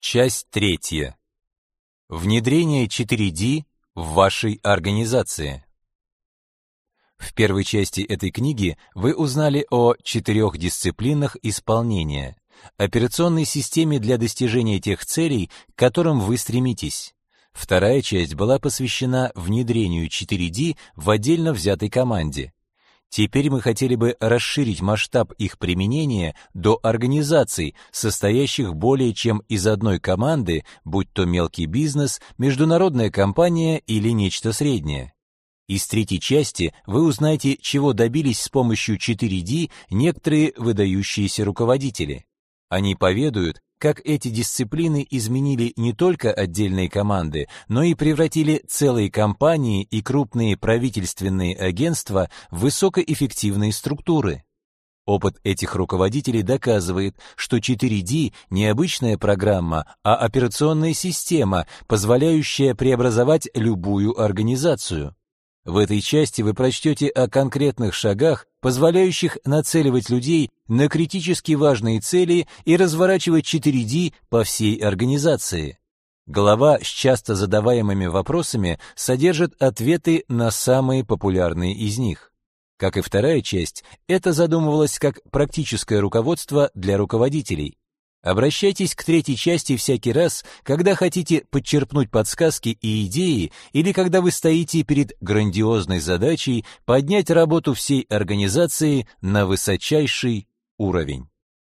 Часть третья. Внедрение 4D в вашей организации. В первой части этой книги вы узнали о 4 дисциплинах исполнения, операционной системе для достижения тех целей, к которым вы стремитесь. Вторая часть была посвящена внедрению 4D в отдельно взятой команде. Теперь мы хотели бы расширить масштаб их применения до организаций, состоящих более чем из одной команды, будь то мелкий бизнес, международная компания или нечто среднее. Из третьей части вы узнаете, чего добились с помощью 4D некоторые выдающиеся руководители. Они поведают, как эти дисциплины изменили не только отдельные команды, но и превратили целые компании и крупные правительственные агентства в высокоэффективные структуры. Опыт этих руководителей доказывает, что 4D не обычная программа, а операционная система, позволяющая преобразовать любую организацию. В этой части вы прочтете о конкретных шагах, позволяющих нацеливать людей на критически важные цели и разворачивать 4D по всей организации. Глава с часто задаваемыми вопросами содержит ответы на самые популярные из них. Как и вторая часть, это задумывалось как практическое руководство для руководителей. Обращайтесь к третьей части всякий раз, когда хотите подчерпнуть подсказки и идеи, или когда вы стоите перед грандиозной задачей поднять работу всей организации на высочайший уровень.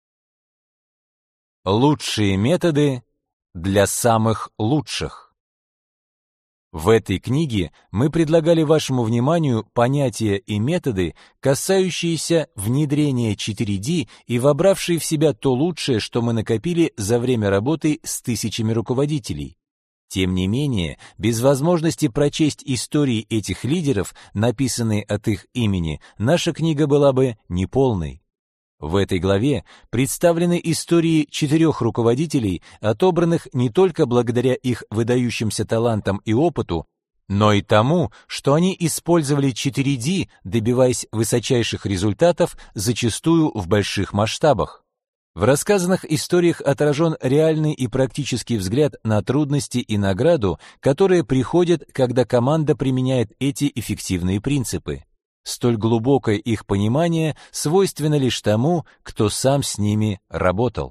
Лучшие методы для самых лучших. В этой книге мы предлагали вашему вниманию понятия и методы, касающиеся внедрения 4D и вобравшие в себя то лучшее, что мы накопили за время работы с тысячами руководителей. Тем не менее, без возможности прочесть истории этих лидеров, написанные от их имени, наша книга была бы неполной. В этой главе представлены истории 4 руководителей, отобранных не только благодаря их выдающимся талантам и опыту, но и тому, что они использовали 4D, добиваясь высочайших результатов, зачастую в больших масштабах. В рассказанных историях отражен реальный и практический взгляд на трудности и награду, которые приходят, когда команда применяет эти эффективные принципы. Столь глубокое их понимание свойственно лишь тому, кто сам с ними работал.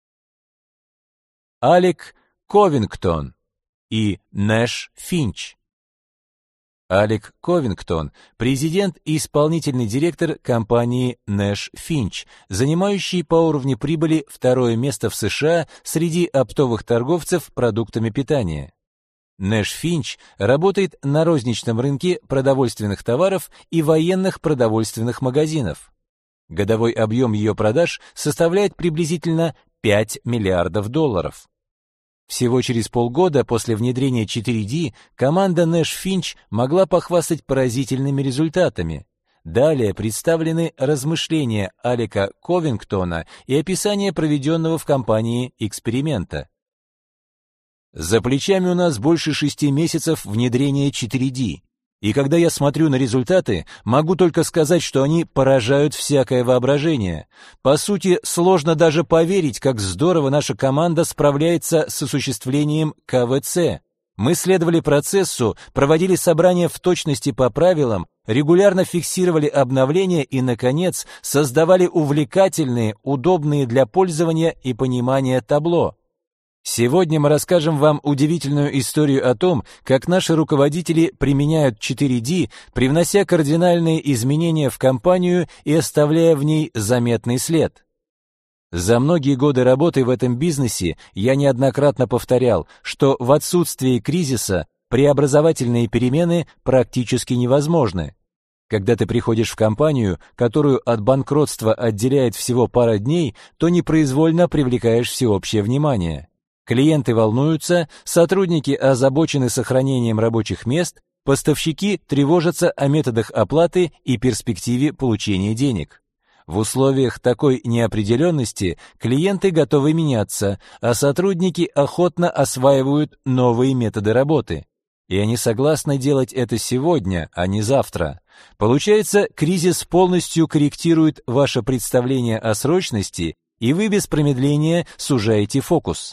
Алек Ковингтон и Нэш Финч. Алек Ковингтон – президент и исполнительный директор компании Нэш Финч, занимающий по уровню прибыли 2-е место в США среди оптовых торговцев продуктами питания. Нэш Финч работает на розничном рынке продовольственных товаров и военных продовольственных магазинов. Годовой объем ее продаж составляет приблизительно $5 миллиардов. Всего через полгода после внедрения 4D команда Нэш Финч могла похвастать поразительными результатами. Далее представлены размышления Алека Ковингтона и описание проведенного в компании эксперимента. За плечами у нас больше 6 месяцев внедрения 4D, и когда я смотрю на результаты, могу только сказать, что они поражают всякое воображение. По сути, сложно даже поверить, как здорово наша команда справляется с осуществлением КВЦ. Мы следовали процессу, проводили собрания в точности по правилам, регулярно фиксировали обновления и, наконец, создавали увлекательные, удобные для пользования и понимания табло. Сегодня мы расскажем вам удивительную историю о том, как наши руководители применяют 4D, привнося кардинальные изменения в компанию и оставляя в ней заметный след. За многие годы работы в этом бизнесе я неоднократно повторял, что в отсутствии кризиса преобразовательные перемены практически невозможны. Когда ты приходишь в компанию, которую от банкротства отделяет всего пара дней, то непроизвольно привлекаешь всеобщее внимание. Клиенты волнуются, сотрудники озабочены сохранением рабочих мест, поставщики тревожатся о методах оплаты и перспективе получения денег. В условиях такой неопределенности клиенты готовы меняться, а сотрудники охотно осваивают новые методы работы. И они согласны делать это сегодня, а не завтра. Получается, кризис полностью корректирует ваше представление о срочности, и вы без промедления сужаете фокус.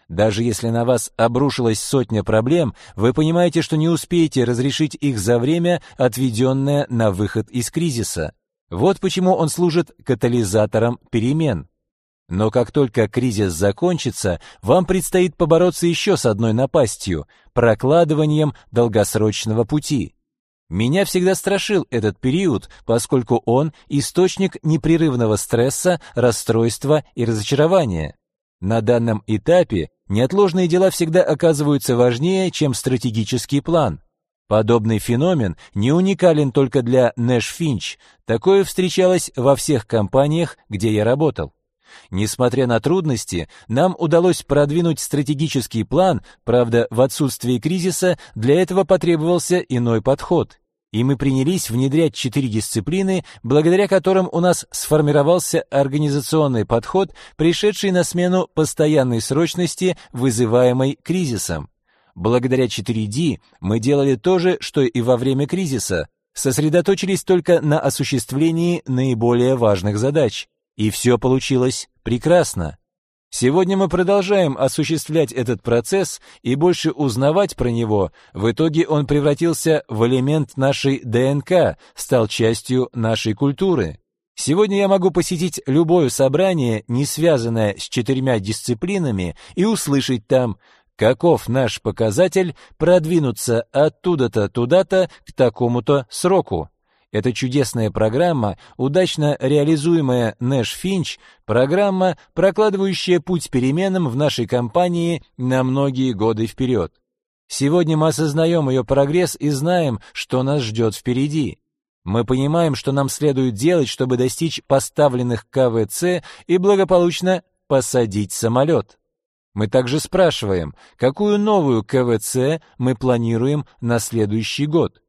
Даже если на вас обрушилась сотня проблем, вы понимаете, что не успеете разрешить их за время, отведенное на выход из кризиса. Вот почему он служит катализатором перемен. Но как только кризис закончится, вам предстоит побороться еще с одной напастью – прокладыванием долгосрочного пути. Меня всегда страшил этот период, поскольку он – источник непрерывного стресса, расстройства и разочарования. На данном этапе неотложные дела всегда оказываются важнее, чем стратегический план. Подобный феномен не уникален только для Nash Finch, такое встречалось во всех компаниях, где я работал. Несмотря на трудности, нам удалось продвинуть стратегический план, правда, в отсутствии кризиса для этого потребовался иной подход. И мы принялись внедрять 4 дисциплины, благодаря которым у нас сформировался организационный подход, пришедший на смену постоянной срочности, вызываемой кризисом. Благодаря 4D мы делали то же, что и во время кризиса, сосредоточились только на осуществлении наиболее важных задач. И все получилось прекрасно. Сегодня мы продолжаем осуществлять этот процесс и больше узнавать про него. В итоге он превратился в элемент нашей ДНК, стал частью нашей культуры. Сегодня я могу посетить любое собрание, не связанное с 4 дисциплинами, и услышать там, каков наш показатель продвинуться оттуда-то туда-то к такому-то сроку. Эта чудесная программа, удачно реализуемая Nash Finch, программа, прокладывающая путь переменам в нашей компании на многие годы вперед. Сегодня мы осознаем ее прогресс и знаем, что нас ждет впереди. Мы понимаем, что нам следует делать, чтобы достичь поставленных КВЦ и благополучно посадить самолет. Мы также спрашиваем, какую новую КВЦ мы планируем на следующий год.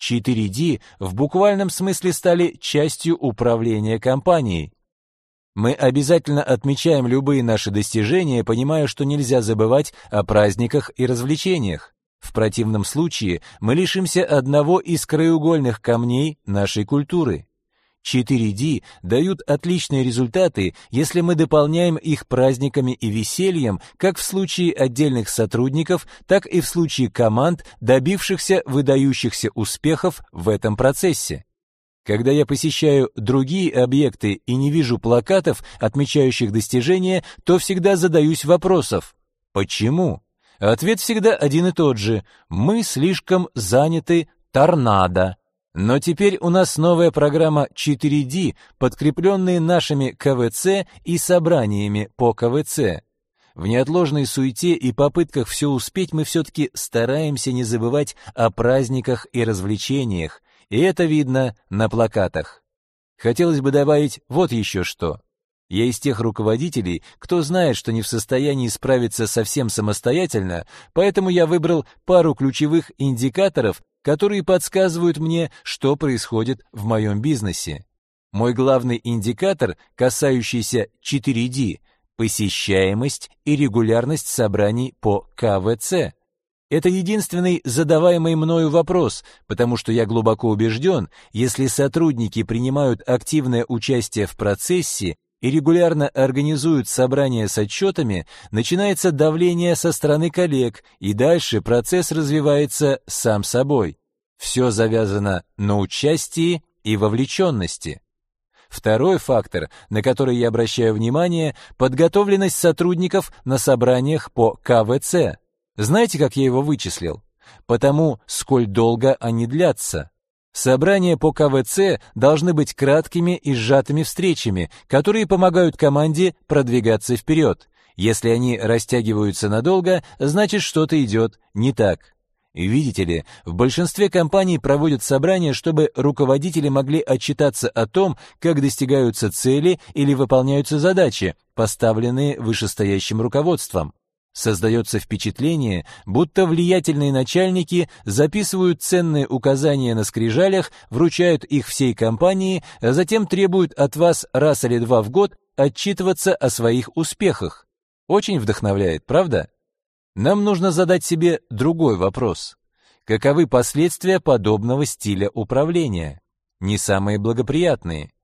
4D в буквальном смысле стали частью управления компанией. Мы обязательно отмечаем любые наши достижения, понимая, что нельзя забывать о праздниках и развлечениях. В противном случае мы лишимся одного из краеугольных камней нашей культуры. 4D дают отличные результаты, если мы дополняем их праздниками и весельем, как в случае отдельных сотрудников, так и в случае команд, добившихся выдающихся успехов в этом процессе. Когда я посещаю другие объекты и не вижу плакатов, отмечающих достижения, то всегда задаюсь вопросом: почему? Ответ всегда один и тот же: мы слишком заняты торнадо. Но теперь у нас новая программа 4D, подкрепленная нашими КВЦ и собраниями по КВЦ. В неотложной суете и попытках все успеть мы все-таки стараемся не забывать о праздниках и развлечениях, и это видно на плакатах. Хотелось бы добавить вот еще что. Я из тех руководителей, кто знает, что не в состоянии справиться совсем самостоятельно, поэтому я выбрал пару ключевых индикаторов, которые подсказывают мне, что происходит в моем бизнесе. Мой главный индикатор, касающийся 4D, посещаемость и регулярность собраний по КВЦ. Это единственный задаваемый мною вопрос, потому что я глубоко убежден, если сотрудники принимают активное участие в процессе и регулярно организуют собрания с отчетами, начинается давление со стороны коллег, и дальше процесс развивается сам собой. Все завязано на участии и вовлеченности. Второй фактор, на который я обращаю внимание, подготовленность сотрудников на собраниях по КВЦ. Знаете, как я его вычислил? Потому, сколь долго они длятся. Собрания по КВЦ должны быть краткими и сжатыми встречами, которые помогают команде продвигаться вперед. Если они растягиваются надолго, значит, что-то идет не так. Видите ли, в большинстве компаний проводят собрания, чтобы руководители могли отчитаться о том, как достигаются цели или выполняются задачи, поставленные вышестоящим руководством. Создается впечатление, будто влиятельные начальники записывают ценные указания на скрижалях, вручают их всей компании, а затем требуют от вас раз или два в год отчитываться о своих успехах. Очень вдохновляет, правда? Нам нужно задать себе другой вопрос. Каковы последствия подобного стиля управления? Не самые благоприятные.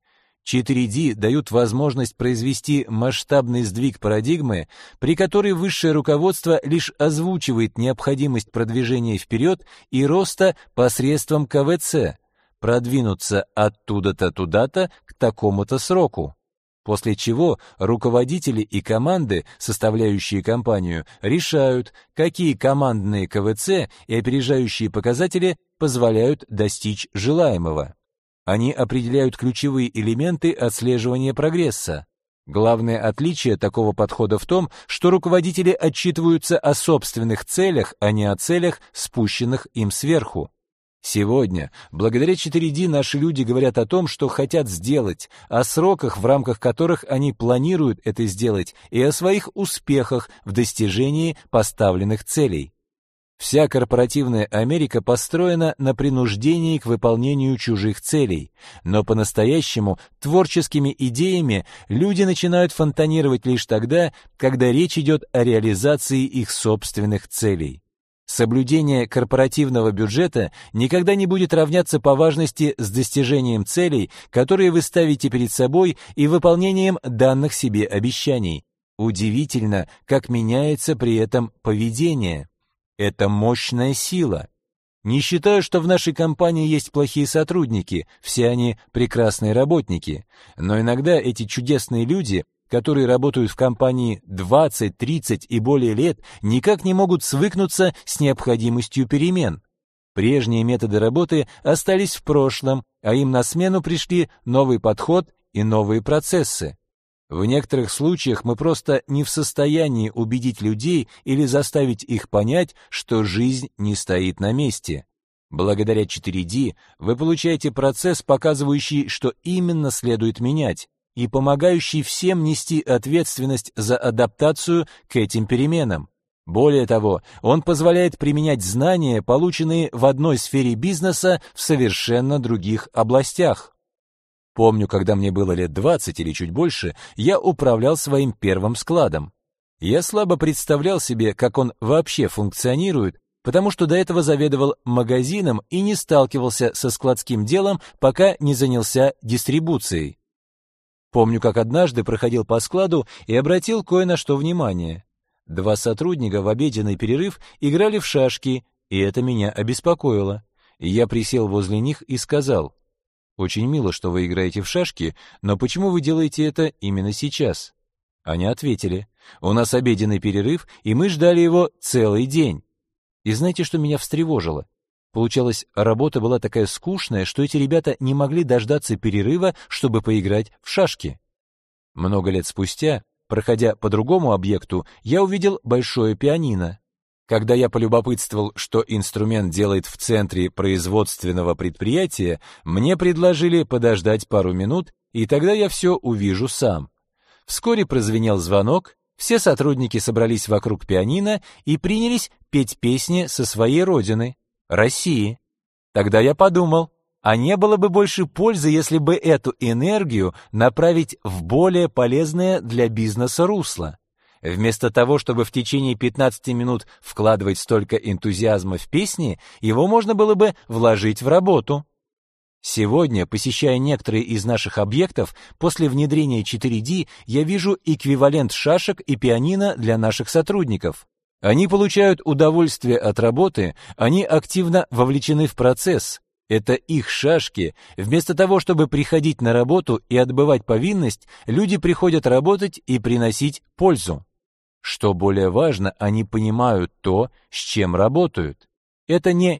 4D дают возможность произвести масштабный сдвиг парадигмы, при которой высшее руководство лишь озвучивает необходимость продвижения вперед и роста посредством КВЦ, продвинуться оттуда-то туда-то к такому-то сроку. После чего руководители и команды, составляющие компанию, решают, какие командные КВЦ и опережающие показатели позволяют достичь желаемого. Они определяют ключевые элементы отслеживания прогресса. Главное отличие такого подхода в том, что руководители отчитываются о собственных целях, а не о целях, спущенных им сверху. Сегодня, благодаря 4D, наши люди говорят о том, что хотят сделать, о сроках, в рамках которых они планируют это сделать, и о своих успехах в достижении поставленных целей. Вся корпоративная Америка построена на принуждении к выполнению чужих целей, но по-настоящему творческими идеями люди начинают фонтанировать лишь тогда, когда речь идет о реализации их собственных целей. Соблюдение корпоративного бюджета никогда не будет равняться по важности с достижением целей, которые вы ставите перед собой, и выполнением данных себе обещаний. Удивительно, как меняется при этом поведение. Это мощная сила. Не считаю, что в нашей компании есть плохие сотрудники, все они прекрасные работники, но иногда эти чудесные люди, которые работают в компании 20, 30 и более лет, никак не могут свыкнуться с необходимостью перемен. Прежние методы работы остались в прошлом, а им на смену пришли новый подход и новые процессы. В некоторых случаях мы просто не в состоянии убедить людей или заставить их понять, что жизнь не стоит на месте. Благодаря 4D вы получаете процесс, показывающий, что именно следует менять, и помогающий всем нести ответственность за адаптацию к этим переменам. Более того, он позволяет применять знания, полученные в одной сфере бизнеса, в совершенно других областях. Помню, когда мне было лет 20 или чуть больше, я управлял своим первым складом. Я слабо представлял себе, как он вообще функционирует, потому что до этого заведовал магазином и не сталкивался со складским делом, пока не занялся дистрибуцией. Помню, как однажды проходил по складу и обратил кое на что внимание. 2 сотрудника в обеденный перерыв играли в шашки, и это меня обеспокоило. Я присел возле них и сказал: «Очень мило, что вы играете в шашки, но почему вы делаете это именно сейчас?» Они ответили: «У нас обеденный перерыв, и мы ждали его целый день». И знаете, что меня встревожило? Получалось, работа была такая скучная, что эти ребята не могли дождаться перерыва, чтобы поиграть в шашки. Много лет спустя, проходя по другому объекту, я увидел большое пианино. Когда я полюбопытствовал, что инструмент делает в центре производственного предприятия, мне предложили подождать пару минут, и тогда я все увижу сам. Вскоре прозвенел звонок, все сотрудники собрались вокруг пианино и принялись петь песни со своей родины, России. Тогда я подумал, а не было бы больше пользы, если бы эту энергию направить в более полезное для бизнеса русло. Вместо того, чтобы в течение 15 минут вкладывать столько энтузиазма в песни, его можно было бы вложить в работу. Сегодня, посещая некоторые из наших объектов, после внедрения 4D я вижу эквивалент шашек и пианино для наших сотрудников. Они получают удовольствие от работы, они активно вовлечены в процесс. Это их шашки. Вместо того, чтобы приходить на работу и отбывать повинность, люди приходят работать и приносить пользу. Что более важно, они понимают то, с чем работают. Это не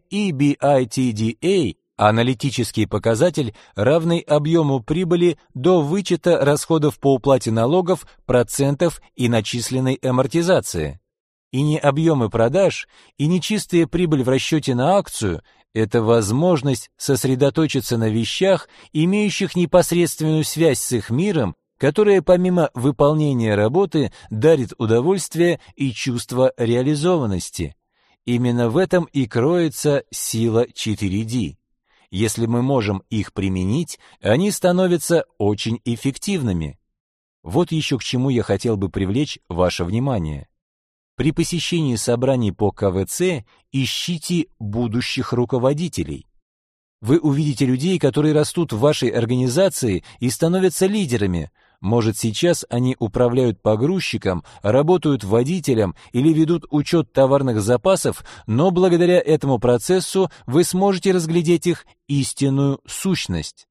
EBITDA, а аналитический показатель, равный объему прибыли до вычета расходов по уплате налогов, процентов и начисленной амортизации. И не объемы продаж, и не чистая прибыль в расчете на акцию – это возможность сосредоточиться на вещах, имеющих непосредственную связь с их миром, которая помимо выполнения работы дарит удовольствие и чувство реализованности. Именно в этом и кроется сила 4D. Если мы можем их применить, они становятся очень эффективными. Вот еще к чему я хотел бы привлечь ваше внимание. При посещении собраний по КВЦ ищите будущих руководителей. Вы увидите людей, которые растут в вашей организации и становятся лидерами. Может, сейчас они управляют погрузчиком, работают водителем или ведут учет товарных запасов, но благодаря этому процессу вы сможете разглядеть их истинную сущность.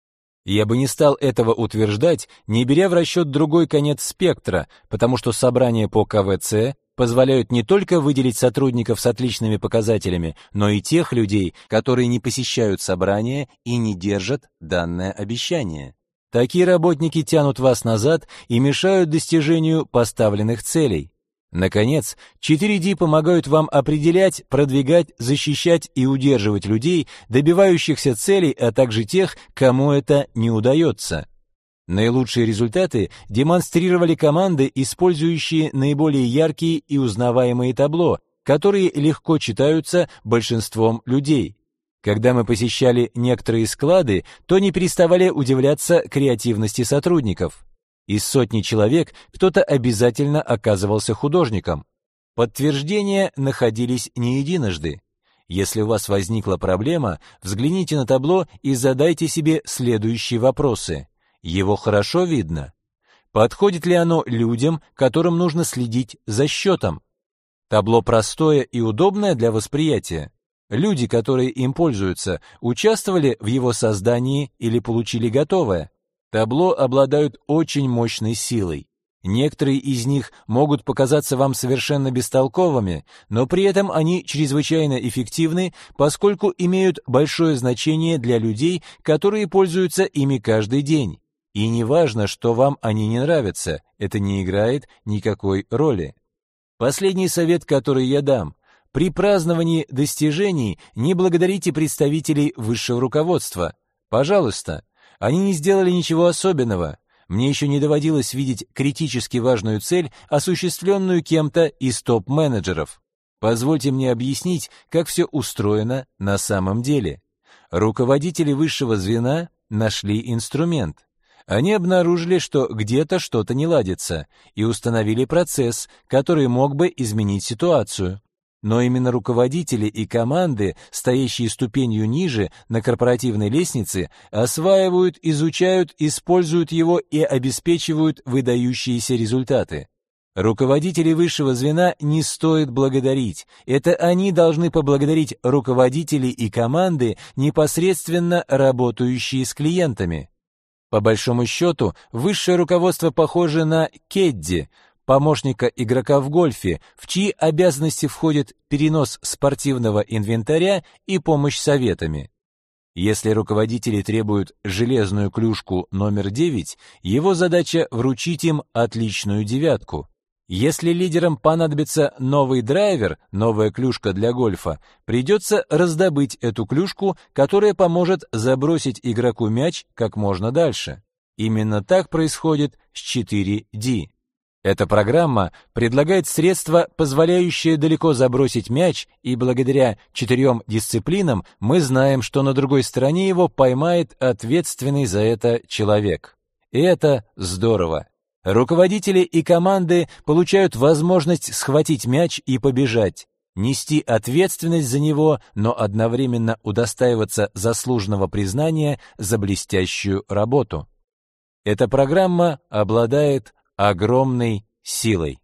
Я бы не стал этого утверждать, не беря в расчет другой конец спектра, потому что собрания по КВЦ позволяют не только выделить сотрудников с отличными показателями, но и тех людей, которые не посещают собрания и не держат данное обещание. Такие работники тянут вас назад и мешают достижению поставленных целей. Наконец, 4D помогают вам определять, продвигать, защищать и удерживать людей, добивающихся целей, а также тех, кому это не удается. Наилучшие результаты демонстрировали команды, использующие наиболее яркие и узнаваемые табло, которые легко читаются большинством людей. Когда мы посещали некоторые склады, то не переставали удивляться креативности сотрудников. Из сотни человек кто-то обязательно оказывался художником. Подтверждения находились не единожды. Если у вас возникла проблема, взгляните на табло и задайте себе следующие вопросы. Его хорошо видно? Подходит ли оно людям, которым нужно следить за счетом? Табло простое и удобное для восприятия. Люди, которые им пользуются, участвовали в его создании или получили готовое. Табло обладают очень мощной силой. Некоторые из них могут показаться вам совершенно бестолковыми, но при этом они чрезвычайно эффективны, поскольку имеют большое значение для людей, которые пользуются ими каждый день. И не важно, что вам они не нравятся, это не играет никакой роли. Последний совет, который я дам. При праздновании достижений не благодарите представителей высшего руководства. Пожалуйста, они не сделали ничего особенного. Мне еще не доводилось видеть критически важную цель, осуществленную кем-то из топ-менеджеров. Позвольте мне объяснить, как все устроено на самом деле. Руководители высшего звена нашли инструмент. Они обнаружили, что где-то что-то не ладится, и установили процесс, который мог бы изменить ситуацию. Но именно руководители и команды, стоящие ступенью ниже на корпоративной лестнице, осваивают, изучают, используют его и обеспечивают выдающиеся результаты. Руководителей высшего звена не стоит благодарить. Это они должны поблагодарить руководителей и команды, непосредственно работающие с клиентами. По большому счету, высшее руководство похоже на кедди, помощника игрока в гольфе, в чьи обязанности входит перенос спортивного инвентаря и помощь советами. Если руководители требуют железную клюшку номер 9, его задача вручить им отличную девятку. Если лидерам понадобится новый драйвер, новая клюшка для гольфа, придется раздобыть эту клюшку, которая поможет забросить игроку мяч как можно дальше. Именно так происходит с 4D. Эта программа предлагает средства, позволяющие далеко забросить мяч, и благодаря 4 дисциплинам мы знаем, что на другой стороне его поймает ответственный за это человек. И это здорово. Руководители и команды получают возможность схватить мяч и побежать, нести ответственность за него, но одновременно удостаиваться заслуженного признания за блестящую работу. Эта программа обладает огромной силой.